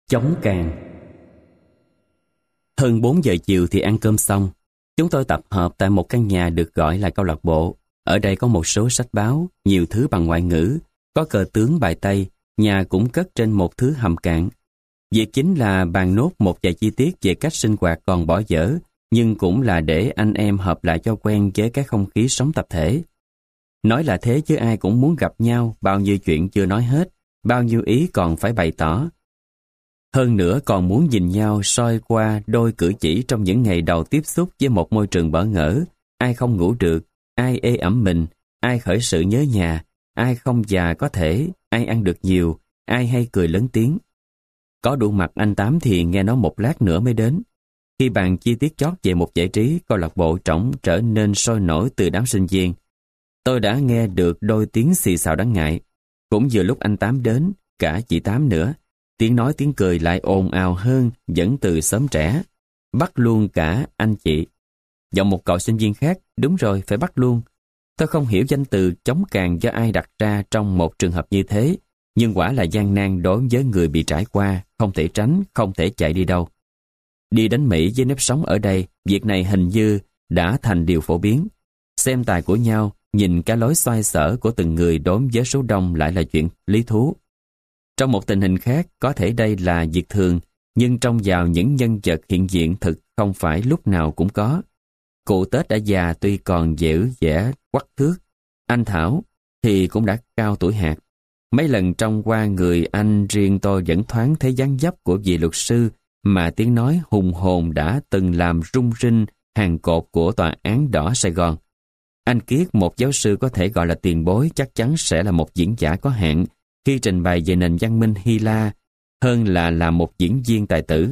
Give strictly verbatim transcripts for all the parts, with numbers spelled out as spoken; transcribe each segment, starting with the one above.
Chống càng. Hơn bốn giờ chiều thì ăn cơm xong. Chúng tôi tập hợp tại một căn nhà được gọi là câu lạc bộ. Ở đây có một số sách báo, nhiều thứ bằng ngoại ngữ, có cờ tướng bài Tây, nhà cũng cất trên một thứ hầm cạn. Việc chính là bàn nốt một vài chi tiết về cách sinh hoạt còn bỏ dở, nhưng cũng là để anh em hợp lại cho quen với cái không khí sống tập thể. Nói là thế chứ ai cũng muốn gặp nhau, bao nhiêu chuyện chưa nói hết, bao nhiêu ý còn phải bày tỏ. Hơn nữa còn muốn nhìn nhau soi qua đôi cử chỉ trong những ngày đầu tiếp xúc với một môi trường bỡ ngỡ, ai không ngủ được, ai ê ẩm mình, ai khởi sự nhớ nhà, ai không già có thể, ai ăn được nhiều, ai hay cười lớn tiếng. Có đủ mặt anh Tám thì nghe nó một lát nữa mới đến. Khi bàn chi tiết chót về một giải trí, câu lạc bộ trỏng trở nên sôi nổi từ đám sinh viên. Tôi đã nghe được đôi tiếng xì xào đáng ngại. Cũng vừa lúc anh Tám đến, cả chị Tám nữa, tiếng nói tiếng cười lại ồn ào hơn dẫn từ sớm trẻ. Bắt luôn cả anh chị. Giọng một cậu sinh viên khác, đúng rồi, phải bắt luôn. Tôi không hiểu danh từ chống càng do ai đặt ra trong một trường hợp như thế, nhưng quả là gian nan đối với người bị trải qua, không thể tránh, không thể chạy đi đâu. Đi đến Mỹ với nếp sống ở đây, việc này hình như đã thành điều phổ biến. Xem tài của nhau, nhìn cái lối xoay sở của từng người đối với số đông lại là chuyện lý thú. Trong một tình hình khác, có thể đây là việc thường, nhưng trong vào những nhân vật hiện diện thực không phải lúc nào cũng có. Cụ Tết đã già tuy còn dẻo dẻ quắc thước, anh Thảo thì cũng đã cao tuổi hạt. Mấy lần trong qua người anh riêng tôi vẫn thoáng thấy dáng dấp của vị luật sư mà tiếng nói hùng hồn đã từng làm rung rinh hàng cột của tòa án đỏ Sài Gòn. Anh Kiết, một giáo sư có thể gọi là tiền bối, chắc chắn sẽ là một diễn giả có hạn khi trình bày về nền văn minh Hy La hơn là là một diễn viên tài tử.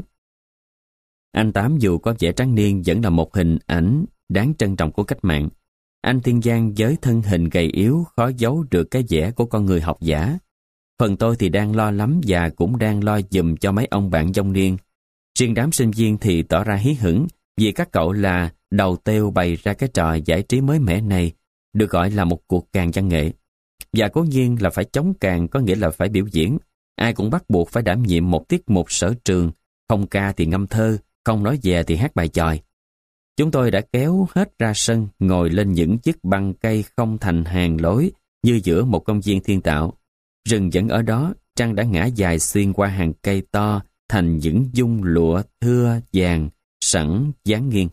Anh Tám dù có vẻ trắng niên vẫn là một hình ảnh đáng trân trọng của cách mạng. Anh Thiên Giang với thân hình gầy yếu khó giấu được cái vẻ của con người học giả. Phần tôi thì đang lo lắm và cũng đang lo giùm cho mấy ông bạn dông niên. Riêng đám sinh viên thì tỏ ra hí hửng vì các cậu là đầu têu bày ra cái trò giải trí mới mẻ này, được gọi là một cuộc càng văn nghệ. Và cố nhiên là phải chống càng, có nghĩa là phải biểu diễn. Ai cũng bắt buộc phải đảm nhiệm một tiết mục sở trường, không ca thì ngâm thơ, không nói về thì hát bài chòi. Chúng tôi đã kéo hết ra sân, ngồi lên những chiếc băng cây không thành hàng lối như giữa một công viên thiên tạo. Rừng vẫn ở đó, trăng đã ngã dài xuyên qua hàng cây to thành những dung lụa thưa vàng sẵn dáng nghiêng.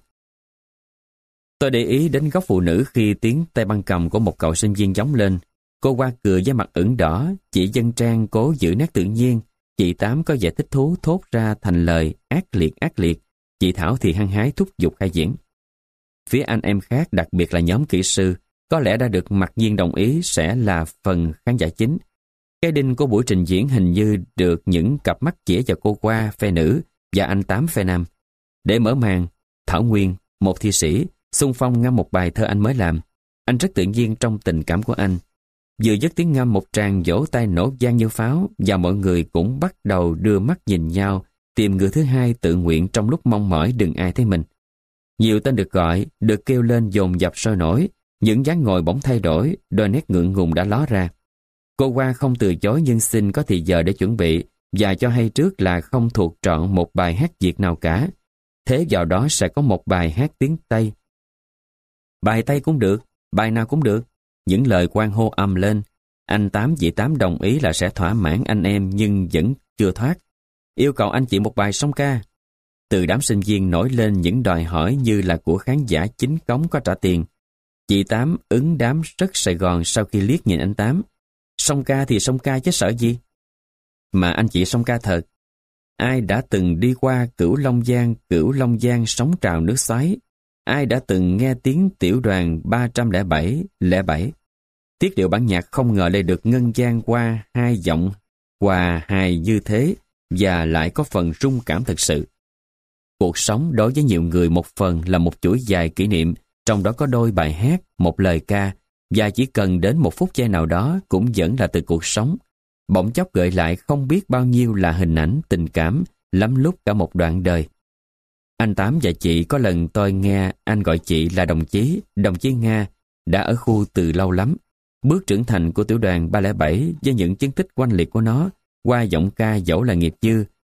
Tôi để ý đến góc phụ nữ khi tiếng tay băng cầm của một cậu sinh viên gióng lên. Cô Hoa cười với mặt ửng đỏ, chị Dân Trang cố giữ nét tự nhiên, chị Tám có vẻ thích thú thốt ra thành lời ác liệt ác liệt, chị Thảo thì hăng hái thúc giục khai diễn. Phía anh em khác, đặc biệt là nhóm kỹ sư, có lẽ đã được mặc nhiên đồng ý sẽ là phần khán giả chính. Cái đinh của buổi trình diễn hình như được những cặp mắt chĩa vào cô Hoa phe nữ và anh Tám phe nam. Để mở màn, Thảo Nguyên, một thi sĩ, xung phong ngâm một bài thơ anh mới làm. Anh rất tự nhiên trong tình cảm của anh. Vừa dứt tiếng ngâm, một tràng vỗ tay nổ vang như pháo và mọi người cũng bắt đầu đưa mắt nhìn nhau, tìm người thứ hai tự nguyện trong lúc mong mỏi đừng ai thấy mình. Nhiều tên được gọi, được kêu lên dồn dập sôi nổi, những dáng ngồi bỗng thay đổi, đôi nét ngượng ngùng đã ló ra. Cô Hoa không từ chối nhưng xin có thì giờ để chuẩn bị và cho hay trước là không thuộc trọn một bài hát Việt nào cả. Thế vào đó sẽ có một bài hát tiếng Tây. Bài Tây cũng được, bài nào cũng được. Những lời quan hô ầm lên. Anh Tám chị Tám đồng ý là sẽ thỏa mãn anh em nhưng vẫn chưa thoát. Yêu cầu anh chị một bài song ca. Từ đám sinh viên nổi lên những đòi hỏi như là của khán giả chính cống có trả tiền. Chị Tám ứng đám rất Sài Gòn sau khi liếc nhìn anh Tám. Song ca thì song ca chứ sợ gì. Mà anh chị song ca thật. Ai đã từng đi qua Cửu Long Giang, Cửu Long Giang sóng trào nước xoáy? Ai đã từng nghe tiếng tiểu đoàn ba không bảy lẻ bảy? Tiết điệu bản nhạc không ngờ lại được ngân vang qua hai giọng hòa hài như thế và lại có phần rung cảm thực sự. Cuộc sống đối với nhiều người một phần là một chuỗi dài kỷ niệm, trong đó có đôi bài hát, một lời ca, và chỉ cần đến một phút giây nào đó cũng vẫn là từ cuộc sống. Bỗng chốc gợi lại không biết bao nhiêu là hình ảnh, tình cảm, lắm lúc cả một đoạn đời. Anh Tám và chị có lần tôi nghe anh gọi chị là đồng chí, đồng chí Nga, đã ở khu từ lâu lắm. Bước trưởng thành của tiểu đoàn ba không bảy với những chứng tích oanh liệt của nó, qua giọng ca dẫu là nghiệp dư,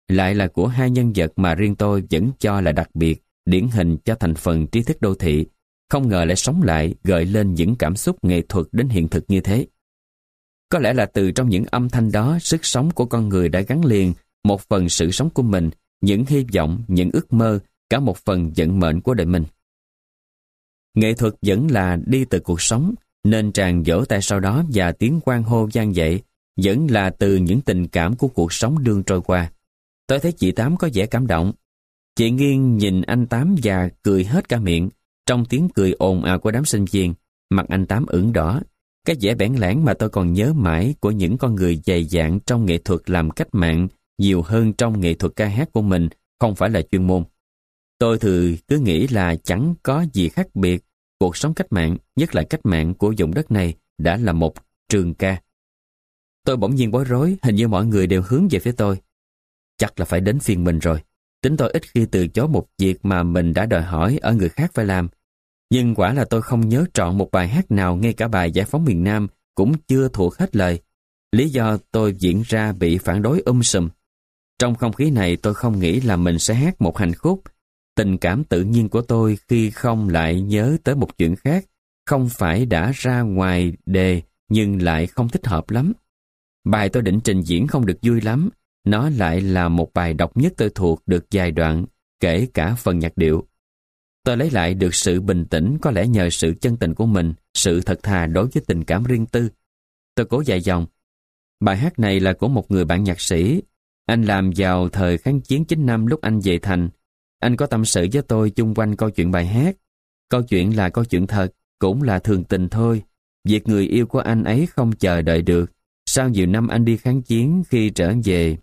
lại là của hai nhân vật mà riêng tôi vẫn cho là đặc biệt, điển hình cho thành phần trí thức đô thị, không ngờ lại sống lại, gợi lên những cảm xúc nghệ thuật đến hiện thực như thế. Có lẽ là từ trong những âm thanh đó, sức sống của con người đã gắn liền một phần sự sống của mình, những hy vọng, những ước mơ, cả một phần vận mệnh của đời mình. Nghệ thuật vẫn là đi từ cuộc sống, nên tràng vỗ tay sau đó và tiếng hoan hô vang dậy vẫn là từ những tình cảm của cuộc sống đương trôi qua. Tôi thấy chị Tám có vẻ cảm động. Chị nghiêng nhìn anh Tám và cười hết cả miệng. Trong tiếng cười ồn ào của đám sinh viên, mặt anh Tám ửng đỏ. Cái vẻ bẽn lẽn mà tôi còn nhớ mãi của những con người dày dạn trong nghệ thuật làm cách mạng nhiều hơn trong nghệ thuật ca hát của mình không phải là chuyên môn. Tôi thường cứ nghĩ là chẳng có gì khác biệt. Cuộc sống cách mạng, nhất là cách mạng của vùng đất này, đã là một trường ca. Tôi bỗng nhiên bối rối, hình như mọi người đều hướng về phía tôi. Chắc là phải đến phiên mình rồi. Tính tôi ít khi từ chối một việc mà mình đã đòi hỏi ở người khác phải làm. Nhưng quả là tôi không nhớ trọn một bài hát nào, ngay cả bài Giải phóng miền Nam cũng chưa thuộc hết lời. Lý do tôi diễn ra bị phản đối um sùm. Trong không khí này tôi không nghĩ là mình sẽ hát một hành khúc. Tình cảm tự nhiên của tôi khi không lại nhớ tới một chuyện khác, không phải đã ra ngoài đề nhưng lại không thích hợp lắm. Bài tôi định trình diễn không được vui lắm, nó lại là một bài độc nhất tôi thuộc được vài đoạn, kể cả phần nhạc điệu. Tôi lấy lại được sự bình tĩnh có lẽ nhờ sự chân tình của mình, sự thật thà đối với tình cảm riêng tư. Tôi cố dài dòng. Bài hát này là của một người bạn nhạc sĩ. Anh làm vào thời kháng chiến chín năm lúc anh về thành. Anh có tâm sự với tôi chung quanh câu chuyện bài hát. Câu chuyện là câu chuyện thật, cũng là thường tình thôi. Việc người yêu của anh ấy không chờ đợi được. Sau nhiều năm anh đi kháng chiến, khi trở về.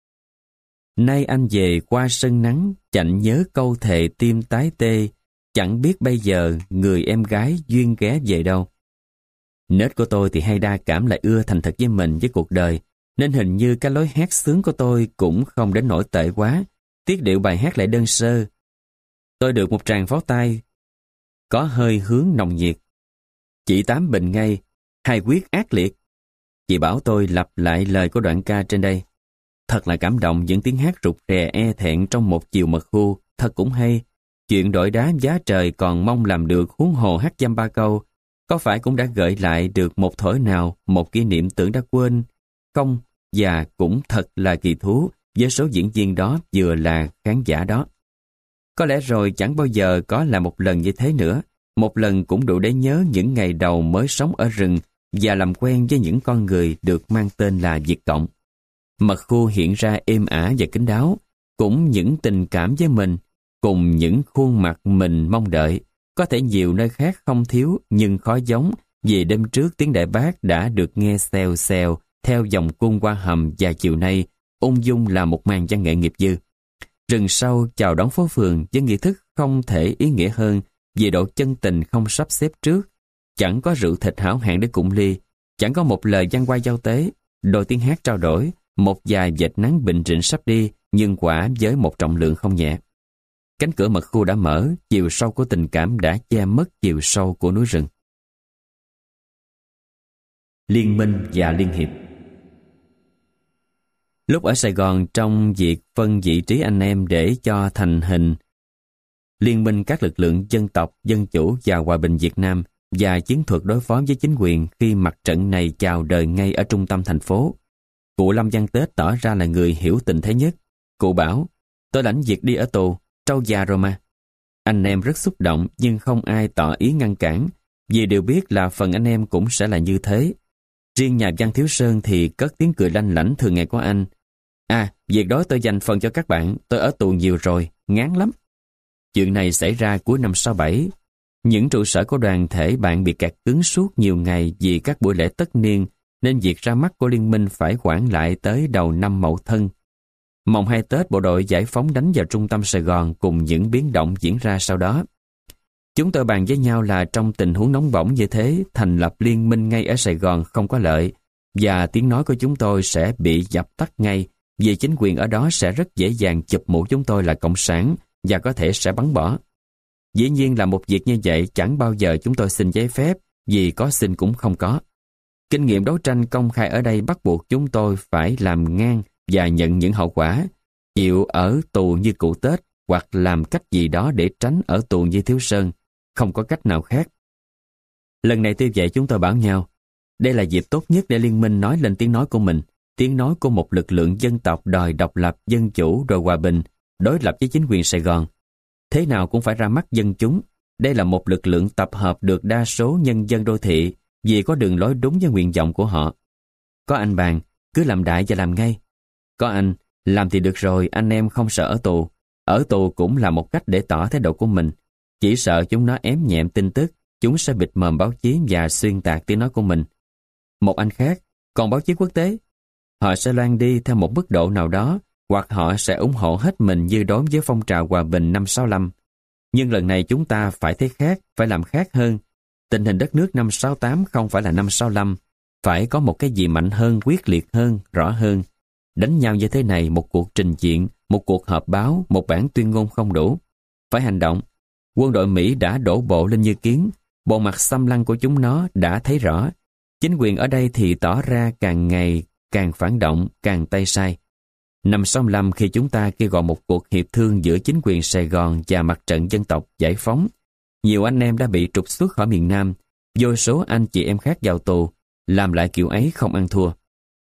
Nay anh về qua sân nắng, chạnh nhớ câu thề tim tái tê. Chẳng biết bây giờ người em gái duyên ghé về đâu. Nết của tôi thì hay đa cảm, lại ưa thành thật với mình, với cuộc đời. Nên hình như cái lối hát sướng của tôi cũng không đến nỗi tệ quá. Tiết điệu bài hát lại đơn sơ. Tôi được một tràng pháo tay có hơi hướng nồng nhiệt. Chị Tám bình ngay, hai quyết ác liệt. Chị bảo tôi lặp lại lời của đoạn ca trên đây. Thật là cảm động những tiếng hát rụt rè e thẹn trong một chiều mật khu, thật cũng hay. Chuyện đổi đá giá trời còn mong làm được, huống hồ hát dăm ba câu. Có phải cũng đã gợi lại được một thổi nào, một kỷ niệm tưởng đã quên? Không, và cũng thật là kỳ thú với số diễn viên đó vừa là khán giả đó. Có lẽ rồi chẳng bao giờ có là một lần như thế nữa. Một lần cũng đủ để nhớ những ngày đầu mới sống ở rừng và làm quen với những con người được mang tên là Việt Cộng. Mật khu hiện ra êm ả và kín đáo, cũng những tình cảm với mình, cùng những khuôn mặt mình mong đợi. Có thể nhiều nơi khác không thiếu, nhưng khó giống, vì đêm trước tiếng đại bác đã được nghe xèo xèo theo dòng cung qua hầm, và chiều nay ung dung là một màn văn nghệ nghiệp dư. Rừng sâu chào đón phố phường với nghi thức không thể ý nghĩa hơn, vì độ chân tình không sắp xếp trước. Chẳng có rượu thịt hảo hạng để cụng ly, chẳng có một lời văn qua giao tế, đôi tiếng hát trao đổi, một vài vệt nắng bình rịnh sắp đi, nhưng quả với một trọng lượng không nhẹ. Cánh cửa mật khu đã mở, chiều sâu của tình cảm đã che mất chiều sâu của núi rừng. Liên minh và liên hiệp. Lúc ở Sài Gòn, trong việc phân vị trí anh em để cho thành hình liên minh các lực lượng dân tộc, dân chủ và hòa bình Việt Nam và chiến thuật đối phó với chính quyền khi mặt trận này chào đời ngay ở trung tâm thành phố, cụ Lâm Văn Tết tỏ ra là người hiểu tình thế nhất. Cụ bảo, tôi lãnh việc đi ở tù, trâu già rồi mà. Anh em rất xúc động, nhưng không ai tỏ ý ngăn cản, vì đều biết là phần anh em cũng sẽ là như thế. Riêng nhà văn Thiếu Sơn thì cất tiếng cười lanh lảnh thường ngày của anh. À, việc đó tôi dành phần cho các bạn, tôi ở tù nhiều rồi, ngán lắm. Chuyện này xảy ra cuối năm sáu bảy. Những trụ sở của đoàn thể bạn bị kẹt cứng suốt nhiều ngày vì các buổi lễ tất niên, nên việc ra mắt của liên minh phải hoãn lại tới đầu năm Mậu Thân. Mồng hai Tết, bộ đội giải phóng đánh vào trung tâm Sài Gòn cùng những biến động diễn ra sau đó. Chúng tôi bàn với nhau là trong tình huống nóng bỏng như thế, thành lập liên minh ngay ở Sài Gòn không có lợi, và tiếng nói của chúng tôi sẽ bị dập tắt ngay, vì chính quyền ở đó sẽ rất dễ dàng chụp mũ chúng tôi là cộng sản và có thể sẽ bắn bỏ. Dĩ nhiên là một việc như vậy chẳng bao giờ chúng tôi xin giấy phép, vì có xin cũng không có. Kinh nghiệm đấu tranh công khai ở đây bắt buộc chúng tôi phải làm ngang và nhận những hậu quả. chịu ở tù như cụ Tết hoặc làm cách gì đó để tránh ở tù như Thiếu Sơn, không có cách nào khác. Lần này tuy vậy chúng tôi bảo nhau, đây là dịp tốt nhất để liên minh nói lên tiếng nói của mình, tiếng nói của một lực lượng dân tộc đòi độc lập, dân chủ rồi hòa bình, đối lập với chính quyền Sài Gòn. Thế nào cũng phải ra mắt dân chúng. Đây là một lực lượng tập hợp được đa số nhân dân đô thị vì có đường lối đúng với nguyện vọng của họ. Có anh bàn, cứ làm đại và làm ngay. Có anh, làm thì được rồi, anh em không sợ ở tù. Ở tù cũng là một cách để tỏ thái độ của mình. Chỉ sợ chúng nó ém nhẹm tin tức, chúng sẽ bịt mồm báo chí và xuyên tạc tiếng nói của mình. Một anh khác, còn báo chí quốc tế, họ sẽ loan đi theo một mức độ nào đó, hoặc họ sẽ ủng hộ hết mình như đối với phong trào hòa bình năm sáu lăm. Nhưng lần này chúng ta phải thấy khác, phải làm khác hơn. Tình hình đất nước năm sáu tám không phải là năm sáu lăm, phải có một cái gì mạnh hơn, quyết liệt hơn, rõ hơn. Đánh nhau như thế này, một cuộc trình diện, một cuộc họp báo, một bản tuyên ngôn không đủ. Phải hành động. Quân đội Mỹ đã đổ bộ lên như kiến, bộ mặt xâm lăng của chúng nó đã thấy rõ. Chính quyền ở đây thì tỏ ra càng ngày càng phản động, càng tay sai. Năm sáu lăm khi chúng ta kêu gọi một cuộc hiệp thương giữa chính quyền Sài Gòn và mặt trận dân tộc giải phóng, nhiều anh em đã bị trục xuất khỏi miền Nam, vô số anh chị em khác vào tù, làm lại kiểu ấy không ăn thua.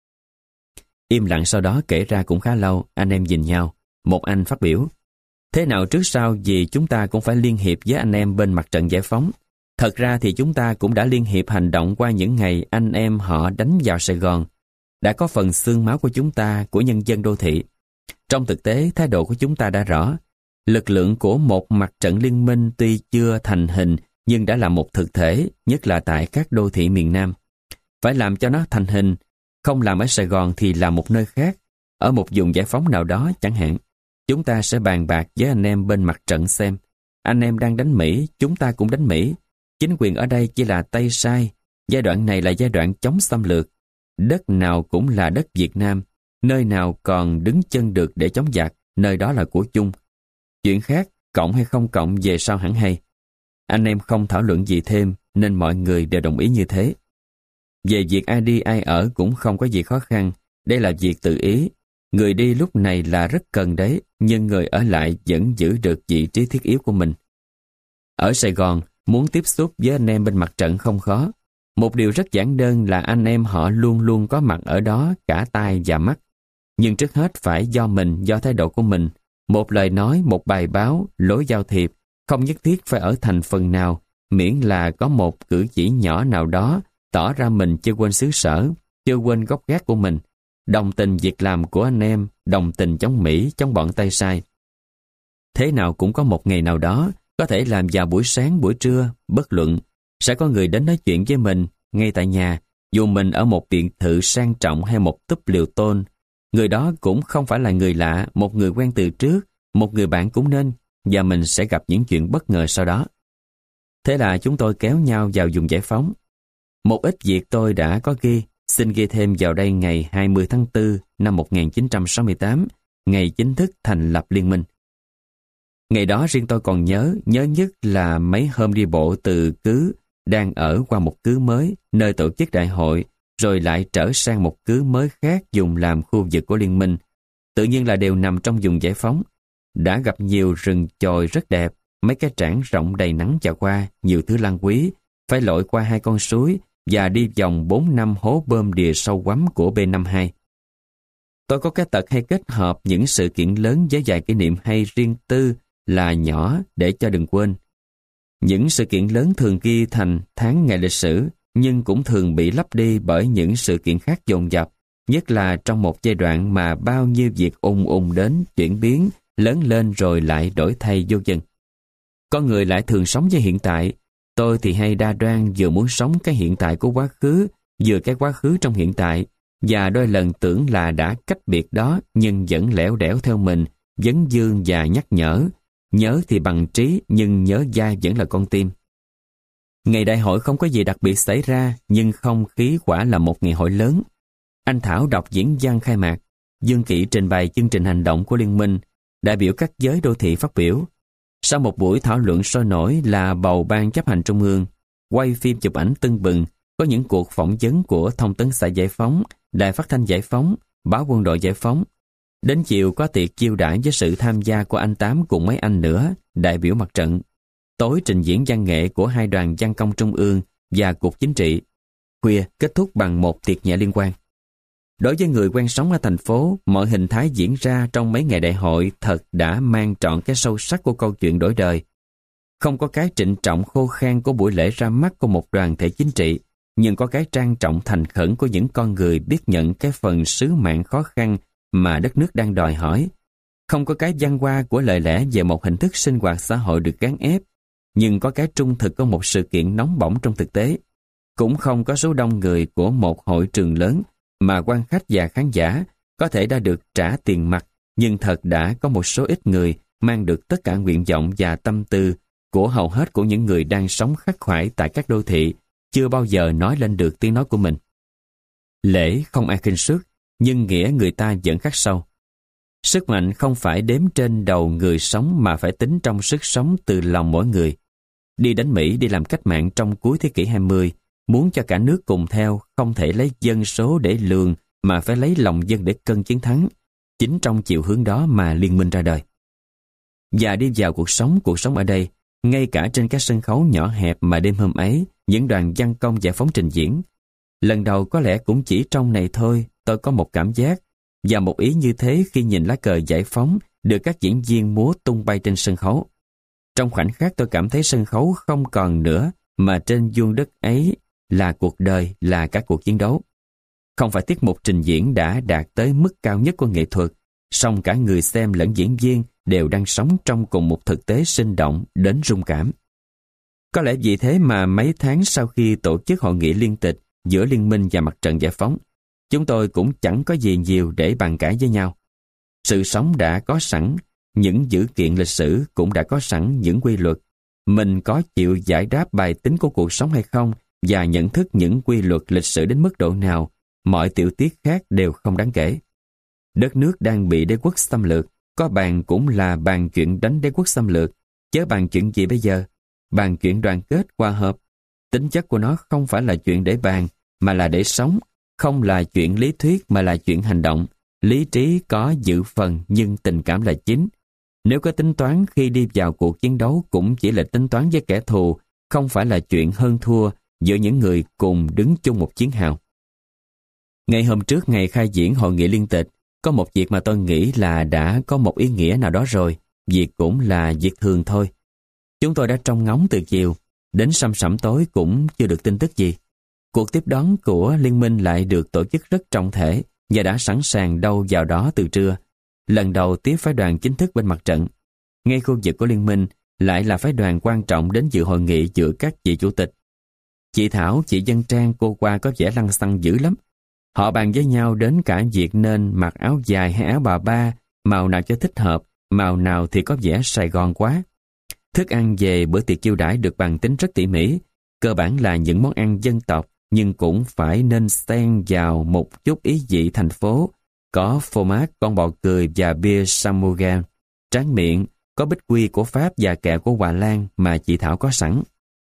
Im lặng sau đó kể ra cũng khá lâu, anh em nhìn nhau. Một anh phát biểu, thế nào trước sau gì chúng ta cũng phải liên hiệp với anh em bên mặt trận giải phóng. Thật ra thì chúng ta cũng đã liên hiệp hành động qua những ngày anh em họ đánh vào Sài Gòn. Đã có phần xương máu của chúng ta, của nhân dân đô thị. Trong thực tế, thái độ của chúng ta đã rõ. Lực lượng của một mặt trận liên minh tuy chưa thành hình, nhưng đã là một thực thể, nhất là tại các đô thị miền Nam. Phải làm cho nó thành hình, không làm ở Sài Gòn thì làm một nơi khác, ở một vùng giải phóng nào đó chẳng hạn. Chúng ta sẽ bàn bạc với anh em bên mặt trận xem. Anh em đang đánh Mỹ, chúng ta cũng đánh Mỹ. Chính quyền ở đây chỉ là tay sai. Giai đoạn này là giai đoạn chống xâm lược. Đất nào cũng là đất Việt Nam. Nơi nào còn đứng chân được để chống giặc, nơi đó là của chung. Chuyện khác, cộng hay không cộng về sau hẳn hay. Anh em không thảo luận gì thêm, nên mọi người đều đồng ý như thế. Về việc ai đi ai ở cũng không có gì khó khăn. Đây là việc tự ý. Người đi lúc này là rất cần đấy, nhưng người ở lại vẫn giữ được vị trí thiết yếu của mình. Ở Sài Gòn, muốn tiếp xúc với anh em bên mặt trận không khó. Một điều rất giản đơn là anh em họ luôn luôn có mặt ở đó, cả tai và mắt. Nhưng trước hết phải do mình, do thái độ của mình. Một lời nói, một bài báo, lối giao thiệp, không nhất thiết phải ở thành phần nào, miễn là có một cử chỉ nhỏ nào đó, tỏ ra mình chưa quên xứ sở, chưa quên gốc gác của mình. Đồng tình việc làm của anh em, đồng tình chống Mỹ, chống bọn tay sai. Thế nào cũng có một ngày nào đó, có thể làm vào buổi sáng, buổi trưa, bất luận, sẽ có người đến nói chuyện với mình, ngay tại nhà, dù mình ở một biệt thự sang trọng hay một túp liều tôn. Người đó cũng không phải là người lạ, một người quen từ trước, một người bạn cũng nên, và mình sẽ gặp những chuyện bất ngờ sau đó. Thế là chúng tôi kéo nhau vào vùng giải phóng. Một ít việc tôi đã có ghi, xin ghi thêm vào đây ngày hai mươi tháng tư năm một nghìn chín trăm sáu mươi tám, ngày chính thức thành lập liên minh. Ngày đó riêng tôi còn nhớ, nhớ nhất là mấy hôm đi bộ từ cứ đang ở qua một cứ mới, nơi tổ chức đại hội, rồi lại trở sang một cứ mới khác dùng làm khu vực của liên minh. Tự nhiên là đều nằm trong vùng giải phóng. Đã gặp nhiều rừng chồi rất đẹp, mấy cái trảng rộng đầy nắng và hoa, nhiều thứ lăng quý, phải lội qua hai con suối và đi vòng bốn năm hố bơm đìa sâu quắm của B năm mươi hai. Tôi có cái tật hay kết hợp những sự kiện lớn với vài kỷ niệm hay riêng tư là nhỏ để cho đừng quên. Những sự kiện lớn thường ghi thành tháng ngày lịch sử, nhưng cũng thường bị lấp đi bởi những sự kiện khác dồn dập, nhất là trong một giai đoạn mà bao nhiêu việc ùn ùn đến, chuyển biến, lớn lên rồi lại đổi thay vô dần. Con người lại thường sống với hiện tại. Tôi thì hay đa đoan vừa muốn sống cái hiện tại của quá khứ, vừa cái quá khứ trong hiện tại, và đôi lần tưởng là đã cách biệt đó, nhưng vẫn lẻo đẻo theo mình, vấn vương và nhắc nhở. Nhớ thì bằng trí, nhưng nhớ dai vẫn là con tim. Ngày đại hội không có gì đặc biệt xảy ra, nhưng không khí quả là một ngày hội lớn. Anh Thảo đọc diễn văn khai mạc, Dương Kỵ trình bày chương trình hành động của liên minh, đại biểu các giới đô thị phát biểu. Sau một buổi thảo luận sôi nổi là bầu ban chấp hành trung ương, quay phim chụp ảnh tưng bừng, có những cuộc phỏng vấn của Thông tấn xã Giải phóng, Đài Phát thanh Giải phóng, Báo Quân đội Giải phóng. Đến chiều có tiệc chiêu đãi với sự tham gia của anh Tám cùng mấy anh nữa, đại biểu mặt trận. Tối trình diễn văn nghệ của hai đoàn văn công trung ương và cục chính trị. Khuya kết thúc bằng một tiệc nhẹ liên quan. Đối với người quen sống ở thành phố, mọi hình thái diễn ra trong mấy ngày đại hội thật đã mang trọn cái sâu sắc của câu chuyện đổi đời. Không có cái trịnh trọng khô khan của buổi lễ ra mắt của một đoàn thể chính trị, nhưng có cái trang trọng thành khẩn của những con người biết nhận cái phần sứ mạng khó khăn mà đất nước đang đòi hỏi. Không có cái văn hoa của lời lẽ về một hình thức sinh hoạt xã hội được gán ép, nhưng có cái trung thực của một sự kiện nóng bỏng trong thực tế. Cũng không có số đông người của một hội trường lớn mà quan khách và khán giả có thể đã được trả tiền mặt, nhưng thật đã có một số ít người mang được tất cả nguyện vọng và tâm tư của hầu hết của những người đang sống khắc khoải tại các đô thị, chưa bao giờ nói lên được tiếng nói của mình. Lễ không ai khinh suất, nhưng nghĩa người ta vẫn khắc sâu. Sức mạnh không phải đếm trên đầu người sống mà phải tính trong sức sống từ lòng mỗi người. Đi đến Mỹ đi làm cách mạng trong cuối thế kỷ hai mươi, muốn cho cả nước cùng theo, không thể lấy dân số để lường mà phải lấy lòng dân để cân chiến thắng. Chính trong chiều hướng đó mà liên minh ra đời. Và đi vào cuộc sống, cuộc sống ở đây, ngay cả trên các sân khấu nhỏ hẹp mà đêm hôm ấy, những đoàn văn công giải phóng trình diễn. Lần đầu có lẽ cũng chỉ trong này thôi, tôi có một cảm giác và một ý như thế khi nhìn lá cờ giải phóng được các diễn viên múa tung bay trên sân khấu. Trong khoảnh khắc tôi cảm thấy sân khấu không còn nữa, mà trên vuông đất ấy là cuộc đời, là các cuộc chiến đấu. Không phải tiết mục trình diễn đã đạt tới mức cao nhất của nghệ thuật, song cả người xem lẫn diễn viên đều đang sống trong cùng một thực tế sinh động đến rung cảm. Có lẽ vì thế mà mấy tháng sau khi tổ chức hội nghị liên tịch giữa Liên minh và Mặt trận Giải phóng, chúng tôi cũng chẳng có gì nhiều để bàn cãi với nhau. Sự sống đã có sẵn, những dữ kiện lịch sử cũng đã có sẵn những quy luật. Mình có chịu giải đáp bài tính của cuộc sống hay không và nhận thức những quy luật lịch sử đến mức độ nào, mọi tiểu tiết khác đều không đáng kể. Đất nước đang bị đế quốc xâm lược, có bàn cũng là bàn chuyện đánh đế quốc xâm lược, chớ bàn chuyện gì bây giờ? Bàn chuyện đoàn kết, hòa hợp. Tính chất của nó không phải là chuyện để bàn, mà là để sống, không là chuyện lý thuyết mà là chuyện hành động. Lý trí có dự phần nhưng tình cảm là chính. Nếu có tính toán khi đi vào cuộc chiến đấu cũng chỉ là tính toán với kẻ thù, không phải là chuyện hơn thua giữa những người cùng đứng chung một chiến hào. Ngày hôm trước ngày khai diễn hội nghị liên tịch, có một việc mà tôi nghĩ là đã có một ý nghĩa nào đó rồi, việc cũng là việc thường thôi. Chúng tôi đã trông ngóng từ chiều, đến săm sẩm tối cũng chưa được tin tức gì. Cuộc tiếp đón của Liên minh lại được tổ chức rất trọng thể và đã sẵn sàng đâu vào đó từ trưa. Lần đầu tiếp phái đoàn chính thức bên mặt trận. Ngay khu vực của Liên minh lại là phái đoàn quan trọng đến dự hội nghị giữa các vị chủ tịch. Chị Thảo, chị Dân Trang, cô qua có vẻ lăng xăng dữ lắm. Họ bàn với nhau đến cả việc nên mặc áo dài hay áo bà ba, màu nào cho thích hợp, màu nào thì có vẻ Sài Gòn quá. Thức ăn về bữa tiệc chiêu đãi được bàn tính rất tỉ mỉ, cơ bản là những món ăn dân tộc, nhưng cũng phải nên xen vào một chút ý vị thành phố. Có phô mát, con bò cười và bia Samugan. Tráng miệng, có bích quy của Pháp và kẹo của Hòa Lan mà chị Thảo có sẵn.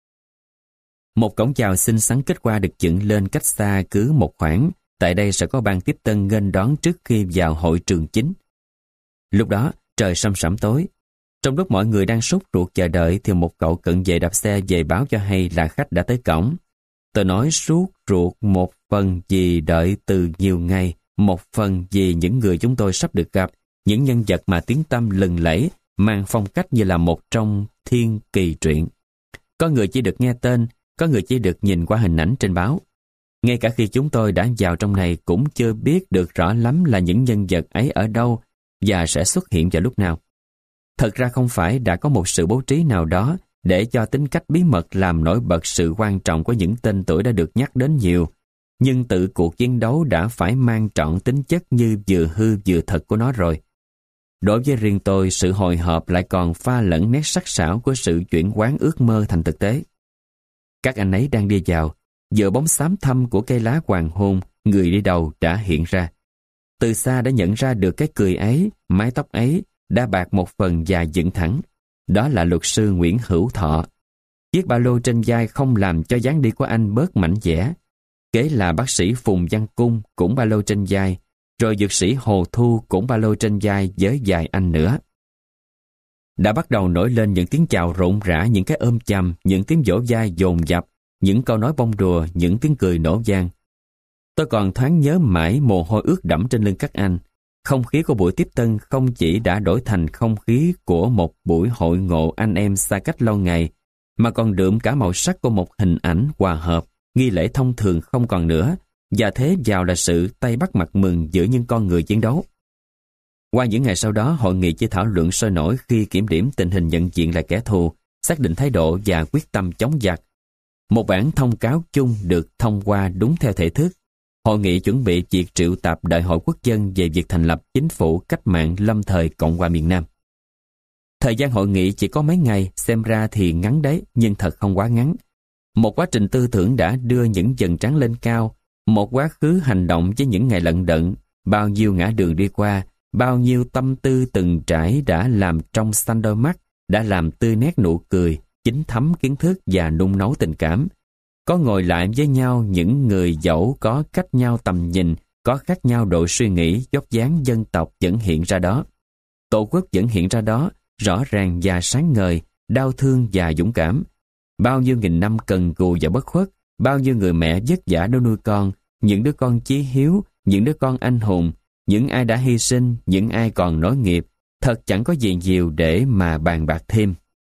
Một cổng chào xinh xắn kết qua được dựng lên cách xa cứ một khoảng. Tại đây sẽ có ban tiếp tân nghênh đón trước khi vào hội trường chính. Lúc đó, trời săm sẩm tối. Trong lúc mọi người đang sốt ruột chờ đợi thì một cậu cận vệ đạp xe về báo cho hay là khách đã tới cổng. Tôi nói sốt ruột một phần vì đợi từ nhiều ngày, một phần vì những người chúng tôi sắp được gặp, những nhân vật mà tiếng tăm lừng lẫy, mang phong cách như là một trong thiên kỳ truyện. Có người chỉ được nghe tên, có người chỉ được nhìn qua hình ảnh trên báo. Ngay cả khi chúng tôi đã vào trong này cũng chưa biết được rõ lắm là những nhân vật ấy ở đâu và sẽ xuất hiện vào lúc nào. Thật ra không phải đã có một sự bố trí nào đó để cho tính cách bí mật làm nổi bật sự quan trọng của những tên tuổi đã được nhắc đến nhiều, nhưng tự cuộc chiến đấu đã phải mang trọn tính chất như vừa hư vừa thật của nó rồi. Đối với riêng tôi, sự hồi hộp lại còn pha lẫn nét sắc sảo của sự chuyển hóa ước mơ thành thực tế. Các anh ấy đang đi vào, giữa bóng xám thâm của cây lá hoàng hôn, người đi đầu đã hiện ra. Từ xa đã nhận ra được cái cười ấy, mái tóc ấy, đã bạc một phần và dựng thẳng. Đó là luật sư Nguyễn Hữu Thọ. Chiếc ba lô trên vai không làm cho dáng đi của anh bớt mảnh dẻ. Kế là bác sĩ Phùng Văn Cung, cũng ba lô trên vai, rồi dược sĩ Hồ Thu cũng ba lô trên vai với vài anh nữa. Đã bắt đầu nổi lên những tiếng chào rộn rã, những cái ôm chầm, những tiếng vỗ vai dồn dập, những câu nói bông đùa, những tiếng cười nổ vang. Tôi còn thoáng nhớ mãi mồ hôi ướt đẫm trên lưng các anh. Không khí của buổi tiếp tân không chỉ đã đổi thành không khí của một buổi hội ngộ anh em xa cách lâu ngày, mà còn đượm cả màu sắc của một hình ảnh hòa hợp, nghi lễ thông thường không còn nữa, và thế vào là sự tay bắt mặt mừng giữa những con người chiến đấu. Qua những ngày sau đó, hội nghị chỉ thảo luận sôi nổi khi kiểm điểm tình hình nhận diện là kẻ thù, xác định thái độ và quyết tâm chống giặc. Một bản thông cáo chung được thông qua đúng theo thể thức. Hội nghị chuẩn bị việc triệu tập Đại hội Quốc dân về việc thành lập chính phủ cách mạng lâm thời Cộng hòa miền Nam. Thời gian hội nghị chỉ có mấy ngày, xem ra thì ngắn đấy, nhưng thật không quá ngắn. Một quá trình tư tưởng đã đưa những dần trắng lên cao, một quá khứ hành động với những ngày lận đận, bao nhiêu ngã đường đi qua, bao nhiêu tâm tư từng trải đã làm trong xanh đôi mắt, đã làm tươi nét nụ cười, chín thấm kiến thức và nung nấu tình cảm. Có ngồi lại với nhau những người dẫu có cách nhau tầm nhìn, có khác nhau độ suy nghĩ, dốc dáng dân tộc vẫn hiện ra đó. Tổ quốc vẫn hiện ra đó, rõ ràng và sáng ngời, đau thương và dũng cảm. Bao nhiêu nghìn năm cần cù và bất khuất, bao nhiêu người mẹ vất vả để nuôi con, những đứa con chí hiếu, những đứa con anh hùng, những ai đã hy sinh, những ai còn nối nghiệp, thật chẳng có gì nhiều để mà bàn bạc thêm.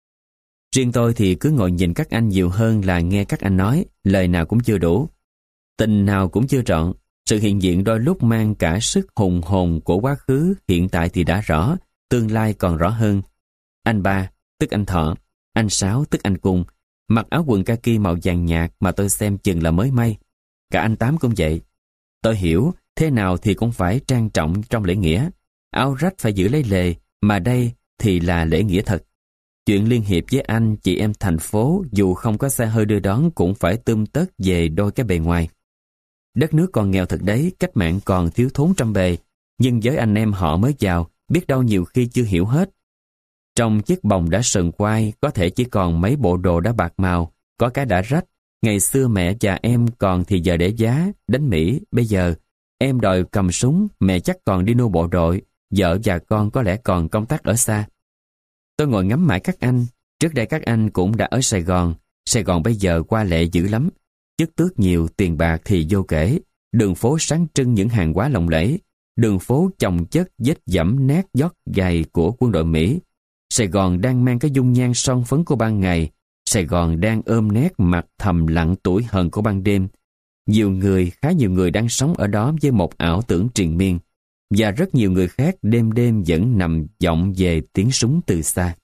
Riêng tôi thì cứ ngồi nhìn các anh nhiều hơn là nghe các anh nói, lời nào cũng chưa đủ. Tình nào cũng chưa trọn, sự hiện diện đôi lúc mang cả sức hùng hồn của quá khứ, hiện tại thì đã rõ, tương lai còn rõ hơn. Anh Ba, tức anh Thọ, anh Sáu, tức anh Cung, mặc áo quần kaki màu vàng nhạt mà tôi xem chừng là mới may. Cả anh Tám cũng vậy. Tôi hiểu, thế nào thì cũng phải trang trọng trong lễ nghĩa. Áo rách phải giữ lấy lề, mà đây thì là lễ nghĩa thật. Chuyện liên hiệp với anh, chị em thành phố, dù không có xe hơi đưa đón cũng phải tươm tất về đôi cái bề ngoài. Đất nước còn nghèo thật đấy, cách mạng còn thiếu thốn trăm bề, nhưng với anh em họ mới vào, biết đâu nhiều khi chưa hiểu hết. Trong chiếc bồng đã sần quai, có thể chỉ còn mấy bộ đồ đã bạc màu, có cái đã rách. Ngày xưa mẹ và em còn thì giờ để giá, đánh Mỹ, bây giờ em đòi cầm súng, mẹ chắc còn đi nuôi bộ đội, vợ và con có lẽ còn công tác ở xa. Tôi ngồi ngắm mãi các anh, trước đây các anh cũng đã ở Sài Gòn, Sài Gòn bây giờ qua lệ dữ lắm, chức tước nhiều, tiền bạc thì vô kể, đường phố sáng trưng những hàng hóa lộng lẫy, đường phố chồng chất vết dẫm nát giót giày của quân đội Mỹ. Sài Gòn đang mang cái dung nhan son phấn của ban ngày, Sài Gòn đang ôm nét mặt thầm lặng tủi hờn của ban đêm. Nhiều người, khá nhiều người đang sống ở đó với một ảo tưởng triền miên, và rất nhiều người khác đêm đêm vẫn nằm vọng về tiếng súng từ xa.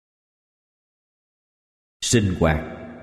Sinh hoạt.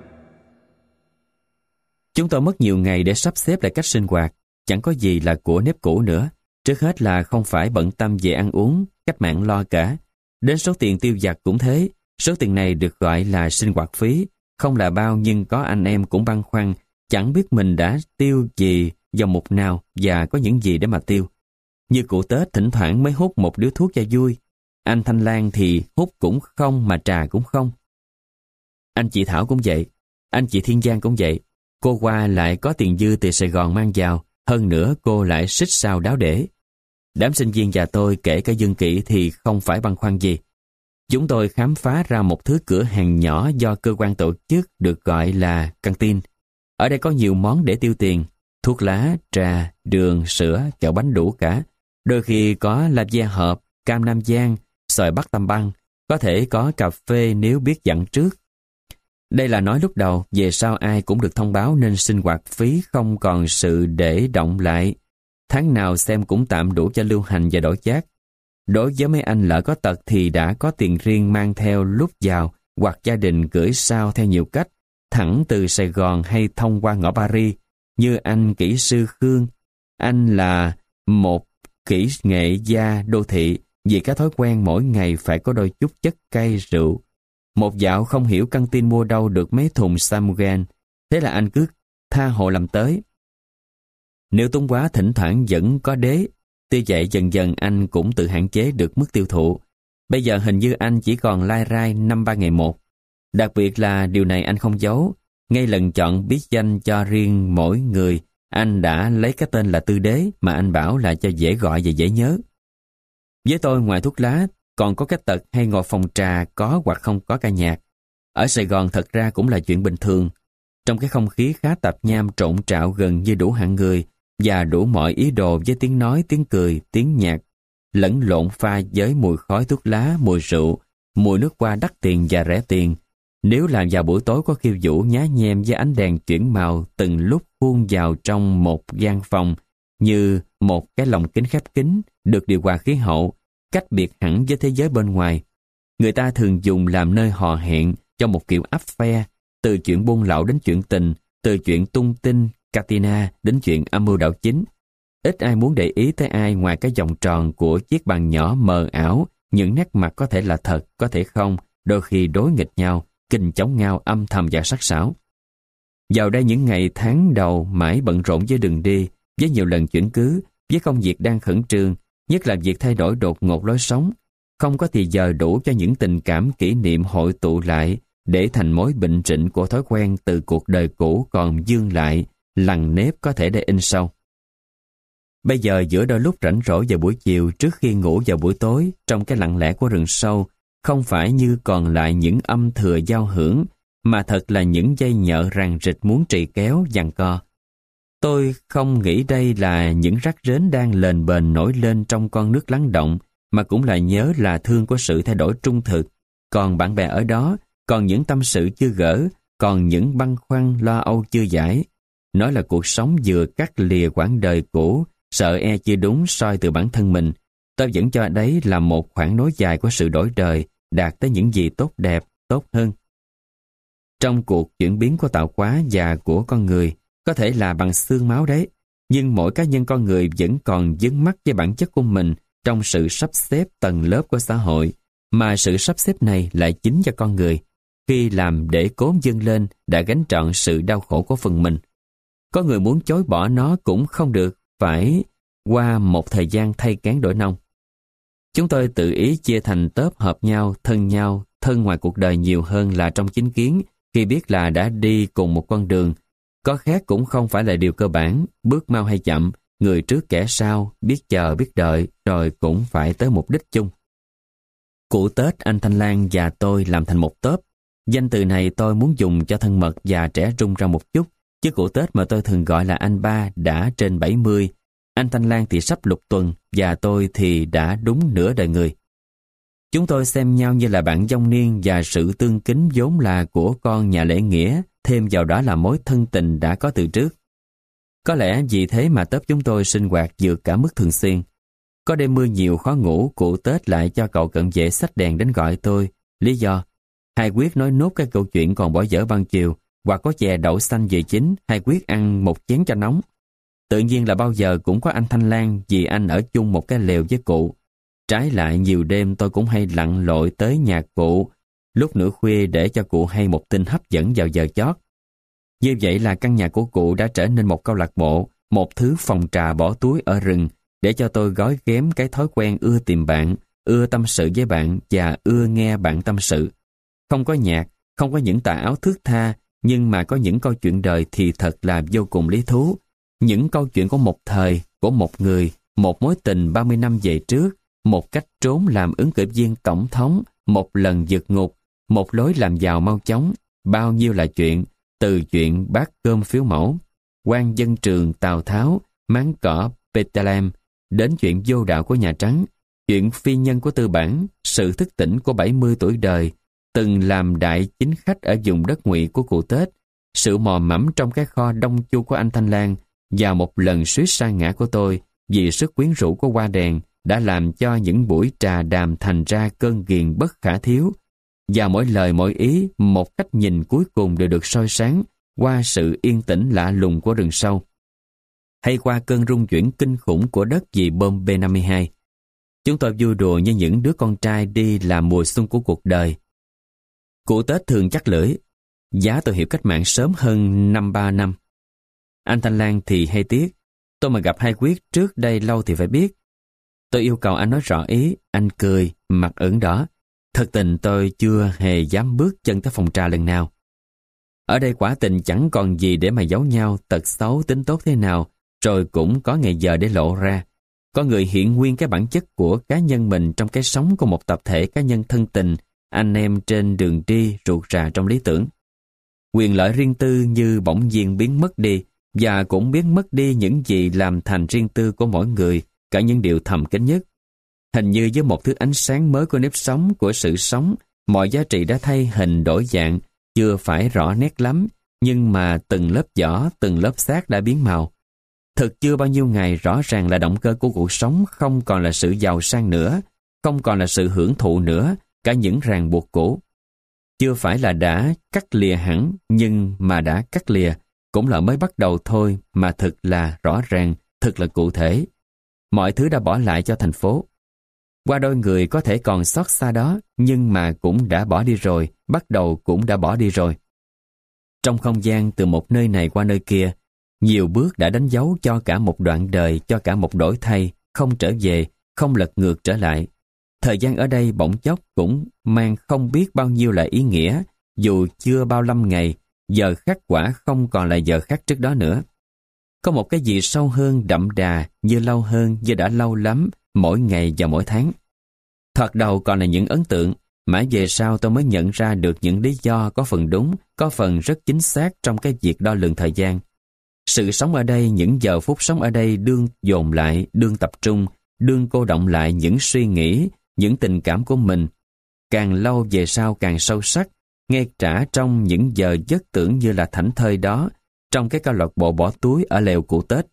Chúng tôi mất nhiều ngày để sắp xếp lại cách sinh hoạt, chẳng có gì là của nếp cũ nữa. Trước hết là không phải bận tâm về ăn uống, cách mạng lo cả. Đến số tiền tiêu vặt cũng thế, số tiền này được gọi là sinh hoạt phí, không là bao nhưng có anh em cũng băn khoăn, chẳng biết mình đã tiêu gì vào mục nào và có những gì để mà tiêu. Như cụ Tết thỉnh thoảng mới hút một điếu thuốc cho vui, anh Thanh Lan thì hút cũng không mà trà cũng không. Anh chị Thảo cũng vậy, anh chị Thiên Giang cũng vậy. Cô Hoa lại có tiền dư từ Sài Gòn mang vào, hơn nữa cô lại xích sao đáo để. Đám sinh viên và tôi kể cả Dương Kỵ thì không phải băn khoăn gì. Chúng tôi khám phá ra một thứ cửa hàng nhỏ do cơ quan tổ chức được gọi là căng tin. Ở đây có nhiều món để tiêu tiền, thuốc lá, trà, đường, sữa, kẹo bánh đủ cả. Đôi khi có la ve hộp, cam Nam Giang, xoài Bắc Tam Băng, có thể có cà phê nếu biết dặn trước. Đây là nói lúc đầu, về sau ai cũng được thông báo nên sinh hoạt phí không còn sự để động lại. Tháng nào xem cũng tạm đủ cho lưu hành và đổi chác. Đối với mấy anh lỡ có tật thì đã có tiền riêng mang theo lúc vào, hoặc gia đình gửi sao theo nhiều cách, thẳng từ Sài Gòn hay thông qua ngõ Paris, như anh kỹ sư Khương. Anh là một kỹ nghệ gia đô thị, vì cái thói quen mỗi ngày phải có đôi chút chất cay rượu. Một dạo không hiểu căng tin mua đâu được mấy thùng Samuel, thế là anh cứ tha hồ làm tới. Nếu tốn quá thỉnh thoảng vẫn có đế, tuy vậy dần dần anh cũng tự hạn chế được mức tiêu thụ. Bây giờ hình như anh chỉ còn lai rai năm ba ngày một. Đặc biệt là điều này anh không giấu, ngay lần chọn biết danh cho riêng mỗi người, anh đã lấy cái tên là Tư Đế mà anh bảo là cho dễ gọi và dễ nhớ. Với tôi, ngoài thuốc lá, còn có cái tật hay ngồi phòng trà có hoặc không có ca nhạc. Ở Sài Gòn thật ra cũng là chuyện bình thường. Trong cái không khí khá tạp nham trộn trạo gần như đủ hạng người và đủ mọi ý đồ với tiếng nói, tiếng cười, tiếng nhạc, lẫn lộn pha với mùi khói thuốc lá, mùi rượu, mùi nước hoa đắt tiền và rẻ tiền. Nếu làm vào buổi tối có khiêu vũ nhá nhem với ánh đèn chuyển màu từng lúc khuôn vào trong một gian phòng như một cái lồng kính khép kín, được điều hòa khí hậu, cách biệt hẳn với thế giới bên ngoài. Người ta thường dùng làm nơi hò hẹn cho một kiểu affair, từ chuyện buôn lậu đến chuyện tình, từ chuyện tung tin, Katina đến chuyện âm mưu đảo chính. Ít ai muốn để ý tới ai ngoài cái vòng tròn của chiếc bàn nhỏ mờ ảo, những nét mặt có thể là thật, có thể không, đôi khi đối nghịch nhau, kình chống nhau âm thầm và sắc sảo. Vào đây những ngày tháng đầu mãi bận rộn với đường đi, với nhiều lần chuyển cứ, với công việc đang khẩn trương, nhất là việc thay đổi đột ngột lối sống, không có thì giờ đủ cho những tình cảm kỷ niệm hội tụ lại để thành mối bệnh trịnh của thói quen từ cuộc đời cũ còn dương lại, lằn nếp có thể để in sâu. Bây giờ giữa đôi lúc rảnh rỗi vào buổi chiều trước khi ngủ vào buổi tối, trong cái lặng lẽ của rừng sâu, không phải như còn lại những âm thừa giao hưởng, mà thật là những dây nhợ ràng rịch muốn trì kéo, giằng co. Tôi không nghĩ đây là những rắc rến đang lềnh bềnh nổi lên trong con nước lắng động, mà cũng là nhớ là thương của sự thay đổi trung thực. Còn bạn bè ở đó, còn những tâm sự chưa gỡ, còn những băn khoăn lo âu chưa giải. Nói là cuộc sống vừa cắt lìa quãng đời cũ, sợ e chưa đúng soi từ bản thân mình. Tôi vẫn cho đấy là một khoảng nối dài của sự đổi đời, đạt tới những gì tốt đẹp, tốt hơn. Trong cuộc chuyển biến của tạo hóa và của con người, có thể là bằng xương máu đấy, nhưng mỗi cá nhân con người vẫn còn vướng mắc với bản chất của mình trong sự sắp xếp tầng lớp của xã hội, mà sự sắp xếp này lại chính cho con người, khi làm để cố dâng lên đã gánh trọn sự đau khổ của phần mình. Có người muốn chối bỏ nó cũng không được, phải qua một thời gian thay cán đổi nông. Chúng tôi tự ý chia thành tớp hợp nhau, thân nhau, thân ngoài cuộc đời nhiều hơn là trong chính kiến, khi biết là đã đi cùng một con đường. Có khác cũng không phải là điều cơ bản, bước mau hay chậm, người trước kẻ sau, biết chờ biết đợi, rồi cũng phải tới mục đích chung. Cụ Tết, anh Thanh Lan và tôi làm thành một tớp. Danh từ này tôi muốn dùng cho thân mật và trẻ trung ra một chút, chứ cụ Tết mà tôi thường gọi là anh ba đã trên bảy mươi, anh Thanh Lan thì sắp lục tuần, và tôi thì đã đúng nửa đời người. Chúng tôi xem nhau như là bạn dông niên, và sự tương kính vốn là của con nhà lễ nghĩa, thêm vào đó là mối thân tình đã có từ trước. Có lẽ vì thế mà tớp chúng tôi sinh hoạt vượt cả mức thường xuyên. Có đêm mưa nhiều khó ngủ, cụ Tết lại cho cậu cận vệ xách đèn đến gọi tôi. Lý do: hai quyết nói nốt cái câu chuyện còn bỏ dở ban chiều, hoặc có chè đậu xanh về chín, hai quyết ăn một chén cho nóng. Tự nhiên là bao giờ cũng có anh Thanh Lan, vì anh ở chung một cái lều với cụ. Trái lại, nhiều đêm tôi cũng hay lặn lội tới nhà cụ lúc nửa khuya để cho cụ hay một tin hấp dẫn vào giờ chót. Như vậy là căn nhà của cụ đã trở nên một câu lạc bộ, một thứ phòng trà bỏ túi ở rừng, để cho tôi gói ghém cái thói quen ưa tìm bạn, ưa tâm sự với bạn và ưa nghe bạn tâm sự. Không có nhạc, không có những tà áo thước tha, nhưng mà có những câu chuyện đời thì thật là vô cùng lý thú. Những câu chuyện của một thời, của một người, một mối tình ba mươi năm về trước, một cách trốn làm ứng cử viên tổng thống, một lần vượt ngục, một lối làm giàu mau chóng. Bao nhiêu là chuyện, từ chuyện bát cơm phiếu mẫu, quan dân trường Tào Tháo, máng cỏ Bethlehem, đến chuyện vô đạo của Nhà Trắng, chuyện phi nhân của tư bản, sự thức tỉnh của bảy mươi tuổi đời, từng làm đại chính khách ở vùng đất Ngụy của cụ Tết, sự mò mẫm trong cái kho đông chu của anh Thanh Lan, và một lần suýt sa ngã của tôi vì sức quyến rũ của hoa đèn đã làm cho những buổi trà đàm thành ra cơn ghiền bất khả thiếu. Và mỗi lời mỗi ý, một cách nhìn cuối cùng đều được soi sáng qua sự yên tĩnh lạ lùng của rừng sâu, hay qua cơn rung chuyển kinh khủng của đất vì bom B năm mươi hai. Chúng tôi vui đùa như những đứa con trai đi làm mùa xuân của cuộc đời. Cụ Tết thường chắc lưỡi: giá tôi hiểu cách mạng sớm hơn năm ba năm. Anh Thanh Lan thì hay tiếc: tôi mà gặp hai quyết trước đây lâu thì phải biết. Tôi yêu cầu anh nói rõ ý, anh cười, mặt ửng đỏ. Thật tình tôi chưa hề dám bước chân tới phòng trà lần nào. Ở đây quả tình chẳng còn gì để mà giấu nhau, tật xấu tính tốt thế nào, rồi cũng có ngày giờ để lộ ra. Có người hiện nguyên cái bản chất của cá nhân mình trong cái sống của một tập thể cá nhân thân tình, anh em trên đường đi ruột rà trong lý tưởng. Quyền lợi riêng tư như bỗng nhiên biến mất đi, và cũng biến mất đi những gì làm thành riêng tư của mỗi người, cả những điều thầm kín nhất. Hình như với một thứ ánh sáng mới của nếp sống, của sự sống, mọi giá trị đã thay hình đổi dạng, chưa phải rõ nét lắm, nhưng mà từng lớp vỏ, từng lớp xác đã biến màu. Thực chưa bao nhiêu ngày rõ ràng là động cơ của cuộc sống không còn là sự giàu sang nữa, không còn là sự hưởng thụ nữa, cả những ràng buộc cũ. Chưa phải là đã cắt lìa hẳn, nhưng mà đã cắt lìa, cũng là mới bắt đầu thôi, mà thực là rõ ràng, thực là cụ thể. Mọi thứ đã bỏ lại cho thành phố. Qua đôi người có thể còn xót xa đó, nhưng mà cũng đã bỏ đi rồi, bắt đầu cũng đã bỏ đi rồi. Trong không gian từ một nơi này qua nơi kia, nhiều bước đã đánh dấu cho cả một đoạn đời, cho cả một đổi thay, không trở về, không lật ngược trở lại. Thời gian ở đây bỗng chốc cũng mang không biết bao nhiêu là ý nghĩa, dù chưa bao lâm ngày, giờ khắc quả không còn là giờ khắc trước đó nữa. Có một cái gì sâu hơn, đậm đà, như lâu hơn, như đã lâu lắm, mỗi ngày và mỗi tháng. Thoạt đầu còn là những ấn tượng, mãi về sau tôi mới nhận ra được những lý do có phần đúng, có phần rất chính xác trong cái việc đo lường thời gian. Sự sống ở đây, những giờ phút sống ở đây đương dồn lại, đương tập trung, đương cô đọng lại những suy nghĩ, những tình cảm của mình. Càng lâu về sau càng sâu sắc, ngay trả trong những giờ giấc tưởng như là thảnh thơi đó, trong cái câu lạc bộ bỏ túi ở lều cụ Tết.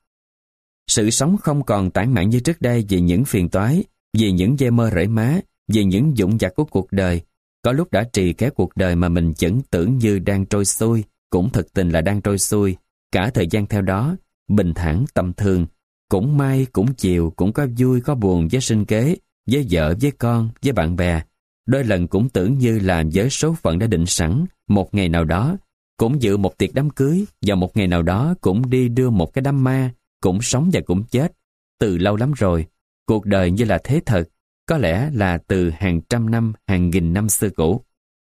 Sự sống không còn tản mạn như trước đây vì những phiền toái, vì những dây mơ rễ má, vì những dũng dạc của cuộc đời. Có lúc đã trì kéo cuộc đời mà mình vẫn tưởng như đang trôi xuôi, cũng thực tình là đang trôi xuôi. Cả thời gian theo đó, bình thản tầm thường, cũng mai cũng chiều, cũng có vui có buồn với sinh kế, với vợ, với con, với bạn bè. Đôi lần cũng tưởng như là với số phận đã định sẵn, một ngày nào đó, cũng dự một tiệc đám cưới, và một ngày nào đó cũng đi đưa một cái đám ma, cũng sống và cũng chết. Từ lâu lắm rồi, cuộc đời như là thế thật, có lẽ là từ hàng trăm năm, hàng nghìn năm xưa cũ.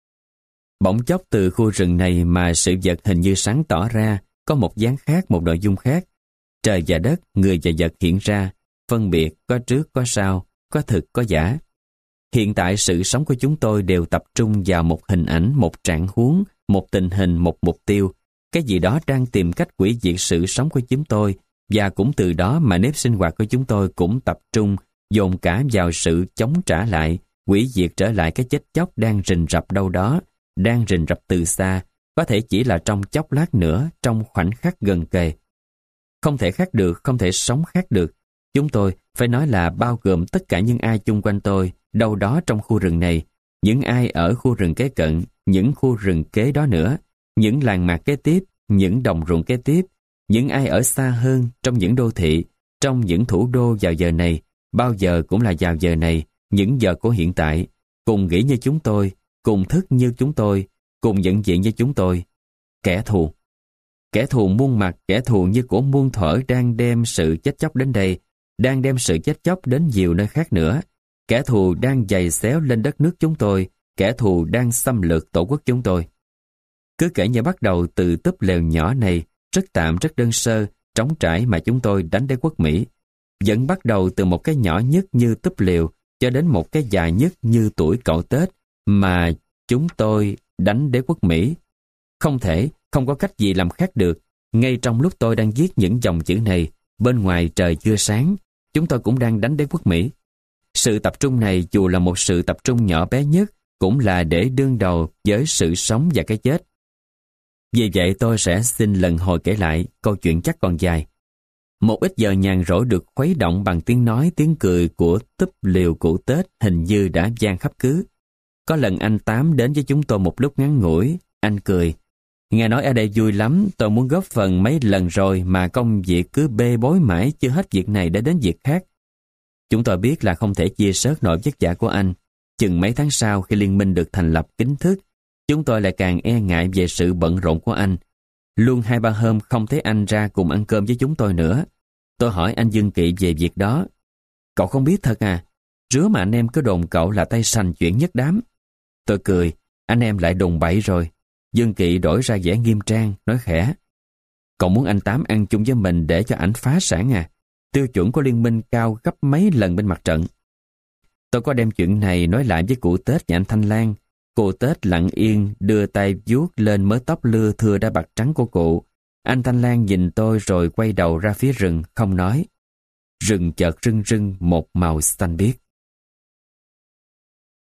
Bỗng chốc từ khu rừng này mà sự vật hình như sáng tỏ ra, có một dáng khác, một nội dung khác. Trời và đất, người và vật hiện ra, phân biệt, có trước, có sau, có thực, có giả. Hiện tại sự sống của chúng tôi đều tập trung vào một hình ảnh, một trạng huống, một tình hình, một mục tiêu. Cái gì đó đang tìm cách hủy diệt sự sống của chúng tôi, và cũng từ đó mà nếp sinh hoạt của chúng tôi cũng tập trung, dồn cả vào sự chống trả lại, hủy diệt trở lại cái chết chóc đang rình rập đâu đó, đang rình rập từ xa, có thể chỉ là trong chốc lát nữa, trong khoảnh khắc gần kề. Không thể khác được, không thể sống khác được. Chúng tôi phải nói là bao gồm tất cả những ai chung quanh tôi, đâu đó trong khu rừng này, những ai ở khu rừng kế cận, những khu rừng kế đó nữa, những làng mạc kế tiếp, những đồng ruộng kế tiếp, những ai ở xa hơn trong những đô thị, trong những thủ đô vào giờ này, bao giờ cũng là vào giờ này, những giờ của hiện tại, cùng nghĩ như chúng tôi, cùng thức như chúng tôi, cùng nhận diện như chúng tôi. Kẻ thù. Kẻ thù muôn mặt, kẻ thù như của muôn thuở đang đem sự chết chóc đến đây, đang đem sự chết chóc đến nhiều nơi khác nữa. Kẻ thù đang giày xéo lên đất nước chúng tôi, kẻ thù đang xâm lược tổ quốc chúng tôi. Cứ kể như bắt đầu từ túp lều nhỏ này, rất tạm, rất đơn sơ, trống trải mà chúng tôi đánh đế quốc Mỹ. Vẫn bắt đầu từ một cái nhỏ nhất như túp lều, cho đến một cái dài nhất như tuổi cậu Tết, mà chúng tôi đánh đế quốc Mỹ. Không thể, không có cách gì làm khác được. Ngay trong lúc tôi đang viết những dòng chữ này, bên ngoài trời chưa sáng, chúng tôi cũng đang đánh đế quốc Mỹ. Sự tập trung này dù là một sự tập trung nhỏ bé nhất, cũng là để đương đầu với sự sống và cái chết. Vì vậy tôi sẽ xin lần hồi kể lại, câu chuyện chắc còn dài. Một ít giờ nhàn rỗi được khuấy động bằng tiếng nói, tiếng cười của túp liều cụ Tết hình như đã vang khắp cứ. Có lần anh Tám đến với chúng tôi một lúc ngắn ngủi, anh cười. Nghe nói ở đây vui lắm, tôi muốn góp phần mấy lần rồi mà công việc cứ bê bối mãi, chưa hết việc này đã đến việc khác. Chúng tôi biết là không thể chia sớt nỗi vất vả của anh. Chừng mấy tháng sau khi liên minh được thành lập chính thức, chúng tôi lại càng e ngại về sự bận rộn của anh. Luôn hai ba hôm không thấy anh ra cùng ăn cơm với chúng tôi nữa. Tôi hỏi anh Dương Kỵ về việc đó. Cậu không biết thật à? Rứa mà anh em cứ đồn cậu là tay sành chuyện nhất đám. Tôi cười, anh em lại đồn bậy rồi. Dương Kỵ đổi ra vẻ nghiêm trang, nói khẽ. Cậu muốn anh Tám ăn chung với mình để cho ảnh phá sản à? Tiêu chuẩn của liên minh cao gấp mấy lần bên mặt trận. Tôi có đem chuyện này nói lại với cụ Tết và anh Thanh Lan. Cụ Tết lặng yên đưa tay vuốt lên mớ tóc lưa thưa đã bạc trắng của cụ. Anh Thanh Lan nhìn tôi rồi quay đầu ra phía rừng, không nói. Rừng chợt rưng rưng một màu xanh biếc.